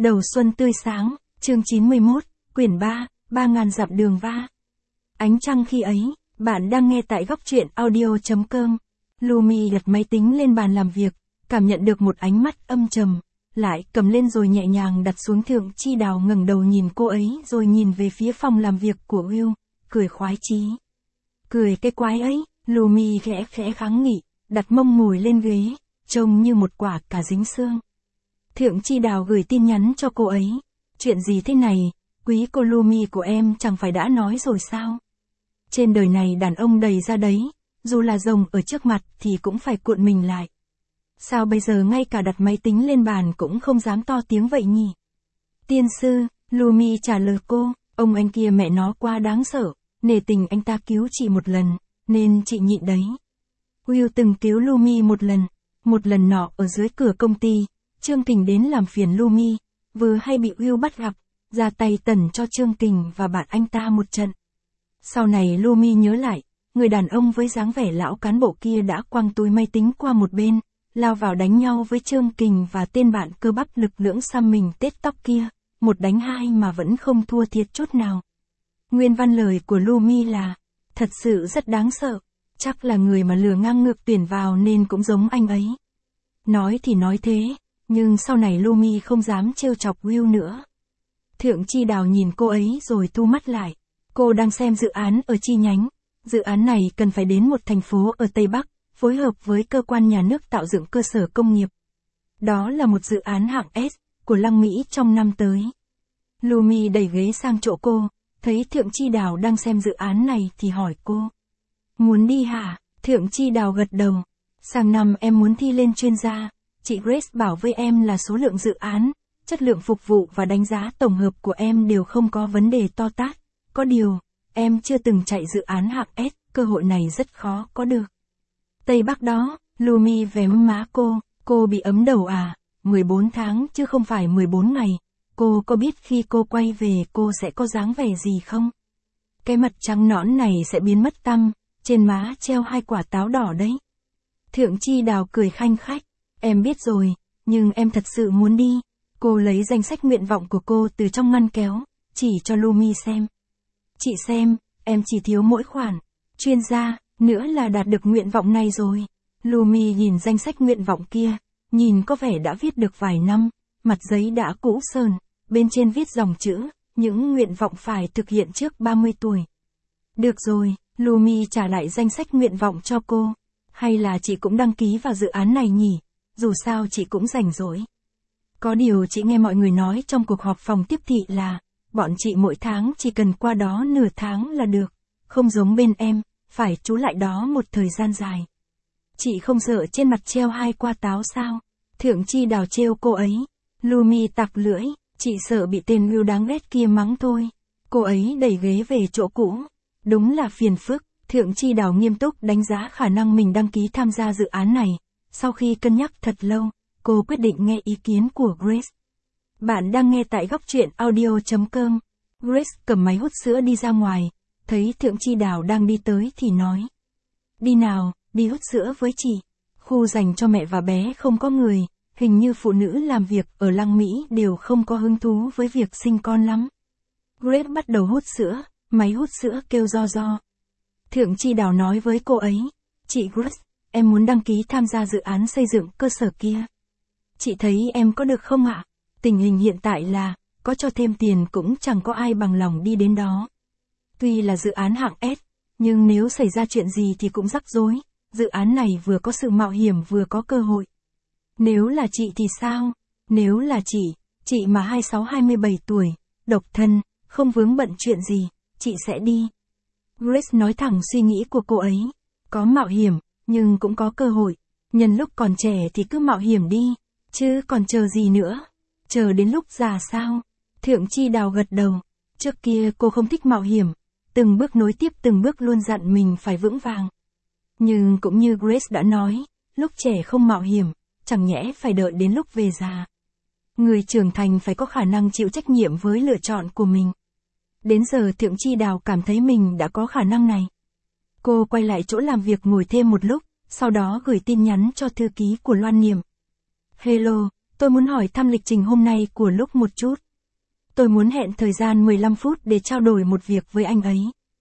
Đầu xuân tươi sáng, chương 91, quyển 3, 3000 dặm đường va. Ánh trăng khi ấy, bạn đang nghe tại góc truyện audio.com. Lumi đặt máy tính lên bàn làm việc, cảm nhận được một ánh mắt âm trầm, lại cầm lên rồi nhẹ nhàng đặt xuống. Thượng Chi Đào ngẩng đầu nhìn cô ấy rồi nhìn về phía phòng làm việc của Will, cười khoái chí. Cười cái quái ấy, Lumi khẽ khẽ kháng nghị, đặt mông ngồi lên ghế, trông như một quả cà dính xương. Thượng Chi Đào gửi tin nhắn cho cô ấy. Chuyện gì thế này, quý cô Lumi của em chẳng phải đã nói rồi sao? Trên đời này đàn ông đầy ra đấy, dù là rồng ở trước mặt thì cũng phải cuộn mình lại. Sao bây giờ ngay cả đặt máy tính lên bàn cũng không dám to tiếng vậy nhỉ? Tiên sư, Lumi trả lời cô, ông anh kia mẹ nó quá đáng sợ, nể tình anh ta cứu chị một lần, nên chị nhịn đấy. Will từng cứu Lumi một lần nọ ở dưới cửa công ty. Trương Kình đến làm phiền Lumi, vừa hay bị Will bắt gặp, ra tay tẩn cho Trương Kình và bạn anh ta một trận. Sau này Lumi nhớ lại, người đàn ông với dáng vẻ lão cán bộ kia đã quăng túi máy tính qua một bên, lao vào đánh nhau với Trương Kình và tên bạn cơ bắp lực lưỡng xăm mình tết tóc kia, một đánh hai mà vẫn không thua thiệt chút nào. Nguyên văn lời của Lumi là, thật sự rất đáng sợ, chắc là người mà lừa ngang ngược tuyển vào nên cũng giống anh ấy. Nói thì nói thế, nhưng sau này Lumi không dám trêu chọc Will nữa. Thượng Chi Đào nhìn cô ấy rồi thu mắt lại. Cô đang xem dự án ở chi nhánh. Dự án này cần phải đến một thành phố ở Tây Bắc, phối hợp với cơ quan nhà nước tạo dựng cơ sở công nghiệp. Đó là một dự án hạng S của Lăng Mỹ trong năm tới. Lumi đẩy ghế sang chỗ cô, thấy Thượng Chi Đào đang xem dự án này thì hỏi cô. Muốn đi hả? Thượng Chi Đào gật đầu. Sang năm em muốn thi lên chuyên gia. Chị Grace bảo với em là số lượng dự án, chất lượng phục vụ và đánh giá tổng hợp của em đều không có vấn đề to tát. Có điều, em chưa từng chạy dự án hạng S, cơ hội này rất khó có được. Tây Bắc đó, Lumi vém má cô bị ấm đầu à, 14 tháng chứ không phải 14 ngày. Cô có biết khi cô quay về cô sẽ có dáng vẻ gì không? Cái mặt trắng nõn này sẽ biến mất tăm, trên má treo 2 quả táo đỏ đấy. Thượng Chi Đào cười khanh khách. Em biết rồi, nhưng em thật sự muốn đi. Cô lấy danh sách nguyện vọng của cô từ trong ngăn kéo, chỉ cho Lumi xem. Chị xem, em chỉ thiếu mỗi khoản chuyên gia, nữa là đạt được nguyện vọng này rồi. Lumi nhìn danh sách nguyện vọng kia, nhìn có vẻ đã viết được vài năm, mặt giấy đã cũ sờn, bên trên viết dòng chữ, những nguyện vọng phải thực hiện trước 30 tuổi. Được rồi, Lumi trả lại danh sách nguyện vọng cho cô. Hay là chị cũng đăng ký vào dự án này nhỉ? Dù sao chị cũng rảnh rỗi. Có điều chị nghe mọi người nói trong cuộc họp phòng tiếp thị là, bọn chị mỗi tháng chỉ cần qua đó nửa tháng là được, không giống bên em, phải trú lại đó một thời gian dài. Chị không sợ trên mặt treo 2 quả táo sao? Thượng Chi Đào trêu cô ấy. Lumi tặc lưỡi, chị sợ bị tên Will đáng ghét kia mắng thôi. Cô ấy đẩy ghế về chỗ cũ. Đúng là phiền phức. Thượng Chi Đào nghiêm túc đánh giá khả năng mình đăng ký tham gia dự án này. Sau khi cân nhắc thật lâu, cô quyết định nghe ý kiến của Grace. Bạn đang nghe tại góc truyện audio.com. Grace cầm máy hút sữa đi ra ngoài, thấy Thượng Chi Đào đang đi tới thì nói. Đi nào, đi hút sữa với chị. Khu dành cho mẹ và bé không có người, hình như phụ nữ làm việc ở Lăng Mỹ đều không có hứng thú với việc sinh con lắm. Grace bắt đầu hút sữa, máy hút sữa kêu ro ro. Thượng Chi Đào nói với cô ấy, chị Grace, em muốn đăng ký tham gia dự án xây dựng cơ sở kia. Chị thấy em có được không ạ? Tình hình hiện tại là, có cho thêm tiền cũng chẳng có ai bằng lòng đi đến đó. Tuy là dự án hạng S, nhưng nếu xảy ra chuyện gì thì cũng rắc rối. Dự án này vừa có sự mạo hiểm vừa có cơ hội. Nếu là chị thì sao? Nếu là chị mà 26-27 tuổi, độc thân, không vướng bận chuyện gì, chị sẽ đi. Grace nói thẳng suy nghĩ của cô ấy. Có mạo hiểm, nhưng cũng có cơ hội. Nhân lúc còn trẻ thì cứ mạo hiểm đi. Chứ còn chờ gì nữa? Chờ đến lúc già sao? Thượng Chi Đào gật đầu. Trước kia cô không thích mạo hiểm. Từng bước nối tiếp từng bước luôn dặn mình phải vững vàng. Nhưng cũng như Grace đã nói, lúc trẻ không mạo hiểm, chẳng nhẽ phải đợi đến lúc về già. Người trưởng thành phải có khả năng chịu trách nhiệm với lựa chọn của mình. Đến giờ Thượng Chi Đào cảm thấy mình đã có khả năng này. Cô quay lại chỗ làm việc ngồi thêm một lúc, sau đó gửi tin nhắn cho thư ký của Loan Niệm. Hello, Tôi muốn hỏi thăm lịch trình hôm nay của Luke một chút. Tôi muốn hẹn thời gian 15 phút để trao đổi một việc với anh ấy.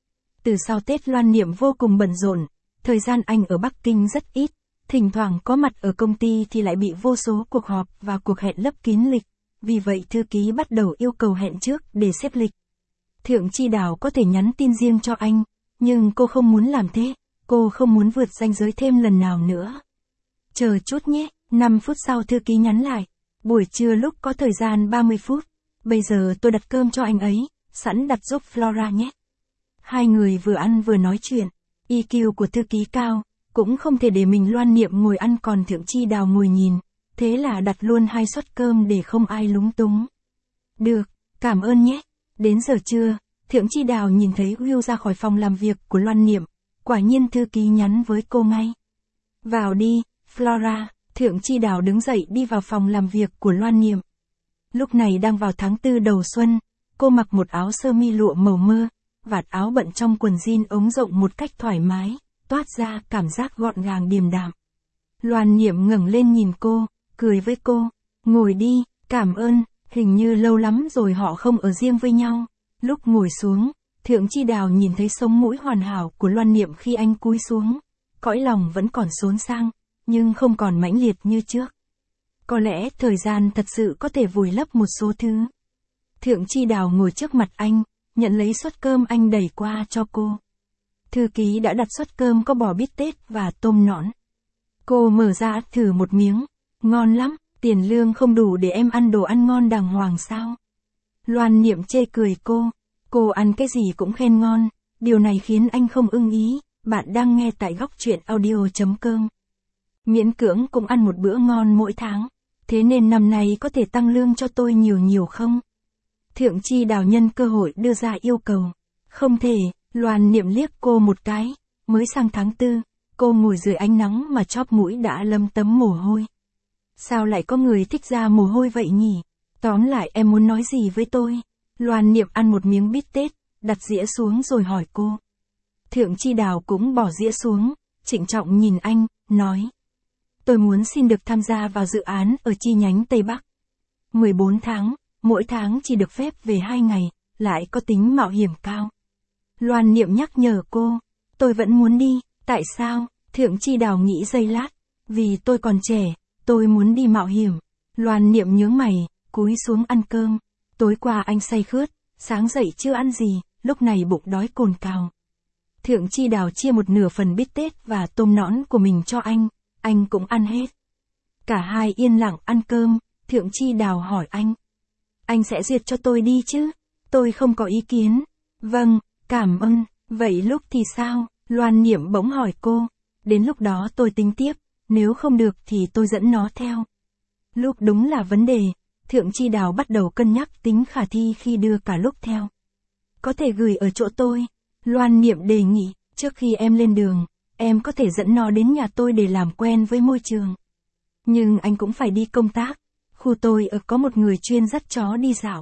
Từ sau Tết Loan Niệm vô cùng bận rộn, thời gian anh ở Bắc Kinh rất ít, thỉnh thoảng có mặt ở công ty thì lại bị vô số cuộc họp và cuộc hẹn lấp kín lịch, vì vậy thư ký bắt đầu yêu cầu hẹn trước để xếp lịch. Thượng Chi Đào có thể nhắn tin riêng cho anh, nhưng cô không muốn làm thế, cô không muốn vượt ranh giới thêm lần nào nữa. Chờ chút nhé, 5 phút sau thư ký nhắn lại, buổi trưa lúc có thời gian 30 phút, bây giờ tôi đặt cơm cho anh ấy, sẵn đặt giúp Flora nhé. Hai người vừa ăn vừa nói chuyện, EQ của thư ký cao, cũng không thể để mình Loan Niệm ngồi ăn còn Thượng Chi Đào ngồi nhìn, thế là đặt luôn 2 suất cơm để không ai lúng túng. Được, cảm ơn nhé. Đến giờ trưa, Thượng Chi Đào nhìn thấy Will ra khỏi phòng làm việc của Loan Niệm, quả nhiên thư ký nhắn với cô ngay. Vào đi, Flora. Thượng Chi Đào đứng dậy đi vào phòng làm việc của Loan Niệm. Lúc này đang vào tháng 4 đầu xuân, cô mặc một áo sơ mi lụa màu mơ, vạt áo bận trong quần jean ống rộng một cách thoải mái, toát ra cảm giác gọn gàng điềm đạm. Loan Niệm ngẩng lên nhìn cô, cười với cô, ngồi đi, cảm ơn, hình như lâu lắm rồi họ không ở riêng với nhau. Lúc ngồi xuống, Thượng Chi Đào nhìn thấy sống mũi hoàn hảo của Loan Niệm khi anh cúi xuống, cõi lòng vẫn còn xốn sang, nhưng không còn mãnh liệt như trước. Có lẽ thời gian thật sự có thể vùi lấp một số thứ. Thượng Chi Đào ngồi trước mặt anh, nhận lấy suất cơm anh đẩy qua cho cô. Thư ký đã đặt suất cơm có bò bít tết và tôm nõn. Cô mở ra thử một miếng, ngon lắm, tiền lương không đủ để em ăn đồ ăn ngon đàng hoàng sao? Loan Niệm chê cười cô ăn cái gì cũng khen ngon, điều này khiến anh không ưng ý. Bạn đang nghe tại góc truyện audio.com. Miễn cưỡng cũng ăn một bữa ngon mỗi tháng, thế nên năm nay có thể tăng lương cho tôi nhiều không? Thượng Chi Đào nhân cơ hội đưa ra yêu cầu. Không thể, Loan Niệm liếc cô một cái, mới sang tháng 4, cô ngồi dưới ánh nắng mà chóp mũi đã lấm tấm mồ hôi. Sao lại có người thích ra mồ hôi vậy nhỉ? Tóm lại em muốn nói gì với tôi? Loan Niệm ăn một miếng bít tết, đặt dĩa xuống rồi hỏi cô. Thượng Chi Đào cũng bỏ dĩa xuống, trịnh trọng nhìn anh, nói. Tôi muốn xin được tham gia vào dự án ở chi nhánh Tây Bắc. 14 tháng, mỗi tháng chỉ được phép về 2 ngày, lại có tính mạo hiểm cao. Loan Niệm nhắc nhở cô, tôi vẫn muốn đi, tại sao? Thượng Chi Đào nghĩ giây lát, vì tôi còn trẻ, tôi muốn đi mạo hiểm. Loan Niệm nhướng mày, cúi xuống ăn cơm. Tối qua anh say khướt, sáng dậy chưa ăn gì, lúc này bụng đói cồn cào. Thượng Chi Đào chia một nửa phần bít tết và tôm nõn của mình cho anh cũng ăn hết. Cả hai yên lặng ăn cơm, Thượng Chi Đào hỏi anh sẽ duyệt cho tôi đi chứ? Tôi không có ý kiến. Vâng, cảm ơn, vậy lúc thì sao? Loan Niệm bỗng hỏi cô. Đến lúc đó tôi tính tiếp, nếu không được thì tôi dẫn nó theo. Lúc đúng là vấn đề, Thượng Chi Đào bắt đầu cân nhắc tính khả thi khi đưa cả lúc theo. Có thể gửi ở chỗ tôi. Loan Niệm đề nghị, trước khi em lên đường, em có thể dẫn nó đến nhà tôi để làm quen với môi trường. Nhưng anh cũng phải đi công tác. Khu tôi có một người chuyên dắt chó đi dạo.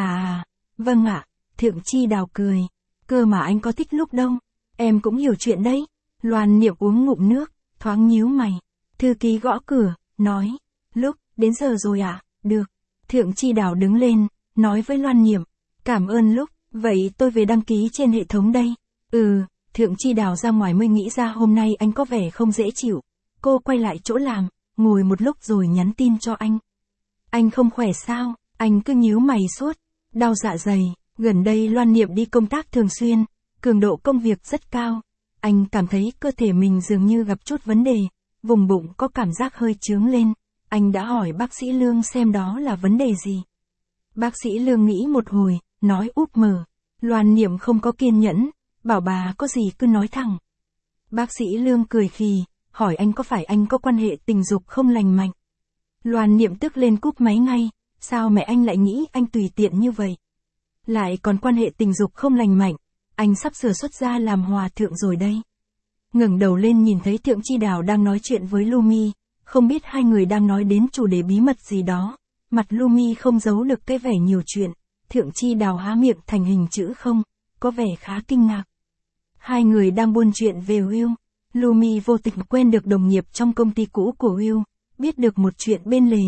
Vâng ạ, Thượng Chi Đào cười. Cơ mà anh có thích lúc đâu. Em cũng hiểu chuyện đấy. Loan Niệm uống ngụm nước, thoáng nhíu mày. Thư ký gõ cửa, nói. Lúc, đến giờ rồi ạ, được. Thượng Chi Đào đứng lên, nói với Loan Niệm. Cảm ơn Lúc, vậy tôi về đăng ký trên hệ thống đây. Thượng Chi Đào ra ngoài mới nghĩ ra hôm nay anh có vẻ không dễ chịu. Cô quay lại chỗ làm, ngồi một lúc rồi nhắn tin cho anh. Anh không khỏe sao? Anh cứ nhíu mày suốt. Đau dạ dày, gần đây Loan Niệm đi công tác thường xuyên, cường độ công việc rất cao. Anh cảm thấy cơ thể mình dường như gặp chút vấn đề, vùng bụng có cảm giác hơi chướng lên. Anh đã hỏi bác sĩ Lương xem đó là vấn đề gì. Bác sĩ Lương nghĩ một hồi, nói úp mở. Loan Niệm không có kiên nhẫn, bảo bà có gì cứ nói thẳng. Bác sĩ Lương cười khì, hỏi anh có phải anh có quan hệ tình dục không lành mạnh. Loan Niệm tức lên cúp máy ngay, sao mẹ anh lại nghĩ anh tùy tiện như vậy? Lại còn quan hệ tình dục không lành mạnh, anh sắp sửa xuất gia làm hòa thượng rồi đây. Ngẩng đầu lên nhìn thấy Thượng Chi Đào đang nói chuyện với Lumi, không biết hai người đang nói đến chủ đề bí mật gì đó. Mặt Lumi không giấu được cái vẻ nhiều chuyện, Thượng Chi Đào há miệng thành hình chữ không, có vẻ khá kinh ngạc. Hai người đang buôn chuyện về Will. Lumi vô tình quen được đồng nghiệp trong công ty cũ của Will, biết được một chuyện bên lề.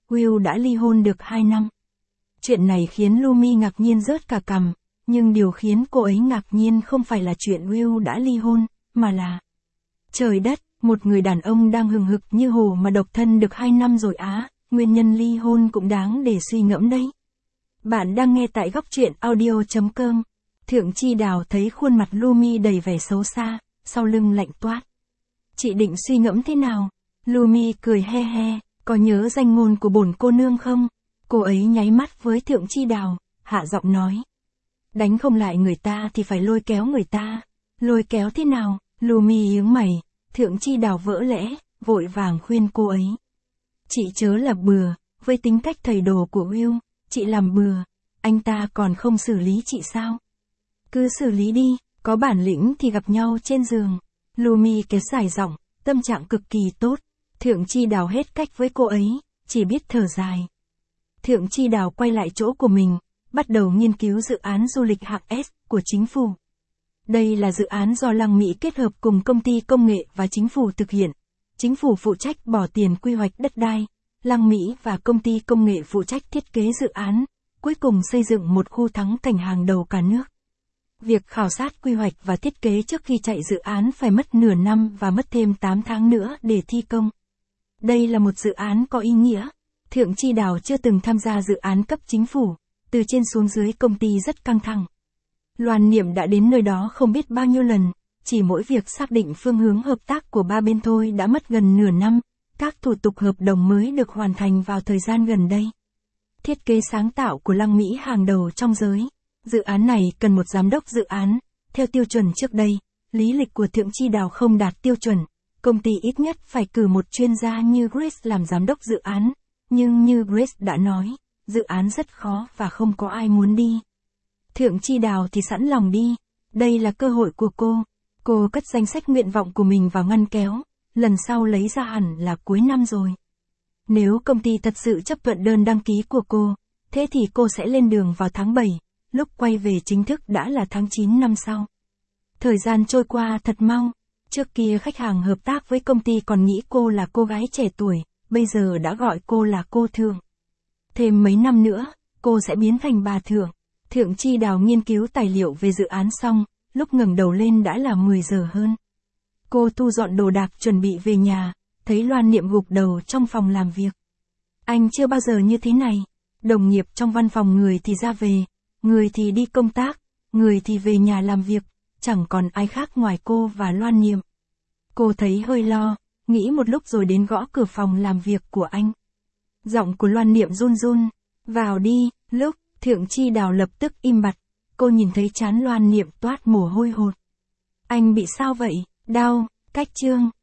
Will đã ly hôn được 2 năm. Chuyện này khiến Lumi ngạc nhiên rớt cả cằm, nhưng điều khiến cô ấy ngạc nhiên không phải là chuyện Will đã ly hôn, mà là trời đất, một người đàn ông đang hừng hực như hồ mà độc thân được 2 năm rồi á, nguyên nhân ly hôn cũng đáng để suy ngẫm đấy. Bạn đang nghe tại góc truyện audio.com. Thượng Chi Đào thấy khuôn mặt Lumi đầy vẻ xấu xa, sau lưng lạnh toát. Chị định suy ngẫm thế nào? Lumi cười he he, có nhớ danh ngôn của bổn cô nương không? Cô ấy nháy mắt với Thượng Chi Đào, hạ giọng nói. Đánh không lại người ta thì phải lôi kéo người ta. Lôi kéo thế nào? Lumi nhướng mày, Thượng Chi Đào vỡ lẽ, vội vàng khuyên cô ấy. Chị chớ là bừa, với tính cách thầy đồ của Will, chị làm bừa, anh ta còn không xử lý chị sao? Cứ xử lý đi, có bản lĩnh thì gặp nhau trên giường. Lumi kéo dài giọng, tâm trạng cực kỳ tốt. Thượng Chi Đào hết cách với cô ấy, chỉ biết thở dài. Thượng Chi Đào quay lại chỗ của mình, bắt đầu nghiên cứu dự án du lịch hạng S của chính phủ. Đây là dự án do Lăng Mỹ kết hợp cùng công ty công nghệ và chính phủ thực hiện. Chính phủ phụ trách bỏ tiền quy hoạch đất đai, Lăng Mỹ và công ty công nghệ phụ trách thiết kế dự án, cuối cùng xây dựng một khu thắng cảnh hàng đầu cả nước. Việc khảo sát quy hoạch và thiết kế trước khi chạy dự án phải mất nửa năm và mất thêm 8 tháng nữa để thi công. Đây là một dự án có ý nghĩa. Thượng Chi Đào chưa từng tham gia dự án cấp chính phủ, từ trên xuống dưới công ty rất căng thẳng. Loan Niệm đã đến nơi đó không biết bao nhiêu lần, chỉ mỗi việc xác định phương hướng hợp tác của ba bên thôi đã mất gần nửa năm, các thủ tục hợp đồng mới được hoàn thành vào thời gian gần đây. Thiết kế sáng tạo của Lăng Mỹ hàng đầu trong giới. Dự án này cần một giám đốc dự án, theo tiêu chuẩn trước đây, lý lịch của Thượng Chi Đào không đạt tiêu chuẩn, công ty ít nhất phải cử một chuyên gia như Grace làm giám đốc dự án, nhưng như Grace đã nói, dự án rất khó và không có ai muốn đi. Thượng Chi Đào thì sẵn lòng đi, đây là cơ hội của cô cất danh sách nguyện vọng của mình vào ngăn kéo, lần sau lấy ra hẳn là cuối năm rồi. Nếu công ty thật sự chấp thuận đơn đăng ký của cô, thế thì cô sẽ lên đường vào tháng 7. Lúc quay về chính thức đã là tháng 9 năm sau. Thời gian trôi qua thật mau. Trước kia khách hàng hợp tác với công ty còn nghĩ cô là cô gái trẻ tuổi, bây giờ đã gọi cô là cô Thượng. Thêm mấy năm nữa, cô sẽ biến thành bà Thượng. Thượng Chi Đào nghiên cứu tài liệu về dự án xong, lúc ngẩng đầu lên đã là 10 giờ hơn. Cô thu dọn đồ đạc chuẩn bị về nhà, thấy Loan Niệm gục đầu trong phòng làm việc. Anh chưa bao giờ như thế này. Đồng nghiệp trong văn phòng người thì ra về, người thì đi công tác, người thì về nhà làm việc, chẳng còn ai khác ngoài cô và Loan Niệm. Cô thấy hơi lo, nghĩ một lúc rồi đến gõ cửa phòng làm việc của anh. Giọng của Loan Niệm run run, vào đi. Lúc Thượng Chi Đào lập tức im bặt, cô nhìn thấy trán Loan Niệm toát mồ hôi hột. Anh bị sao vậy? Đau, cách chương.